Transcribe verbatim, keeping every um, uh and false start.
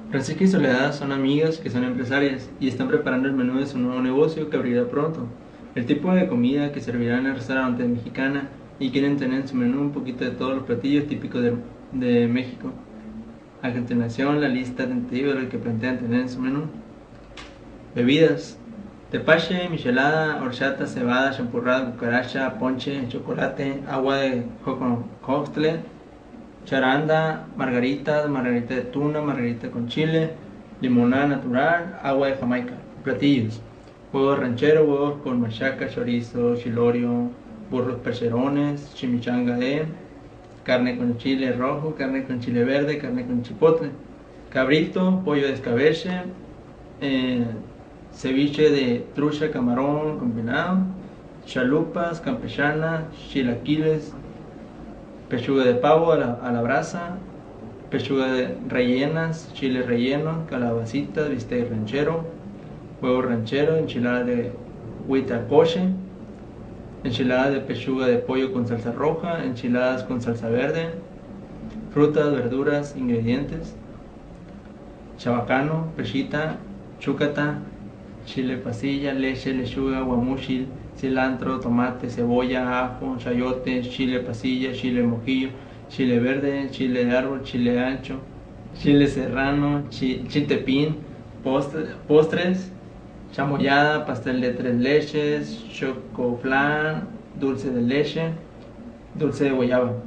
Francisca y Soledad son amigas que son empresarias y están preparando el menú de su nuevo negocio que abrirá pronto. El tipo de comida que servirá en el restaurante es mexicana y quieren tener en su menú un poquito de todos los platillos típicos de, de México. A continuación, la lista tentativa de lo que plantean tener en su menú. Bebidas: tepache, michelada, horchata, cebada, champurrada, cucaracha, ponche, chocolate, agua de joconostle, charanda, margaritas, margarita de tuna, margarita con chile, limonada natural, agua de Jamaica. Platillos: huevos ranchero, huevos con machaca, chorizo, chilorio, burros percherones, chimichanga de carne con chile rojo, carne con chile verde, carne con chipotle, cabrito, pollo de escabeche, eh, ceviche de trucha, camarón combinado, chalupas, campechanas, chilaquiles, pechuga de pavo a la, a la brasa, pechuga de rellenas, chile relleno, calabacitas, bistec ranchero, huevo ranchero, enchilada de huitlacoche, enchiladas de pechuga de pollo con salsa roja, enchiladas con salsa verde, frutas, verduras, ingredientes: chabacano, pechita, chúcata, chile pasilla, leche, lechuga, guamuchil, cilantro, tomate, cebolla, ajo, chayote, chile pasilla, chile mojillo, chile verde, chile de árbol, chile ancho, chile serrano, chi, chiltepín, postre, postres, chamoyada, pastel de tres leches, chocoflan, dulce de leche, dulce de guayaba.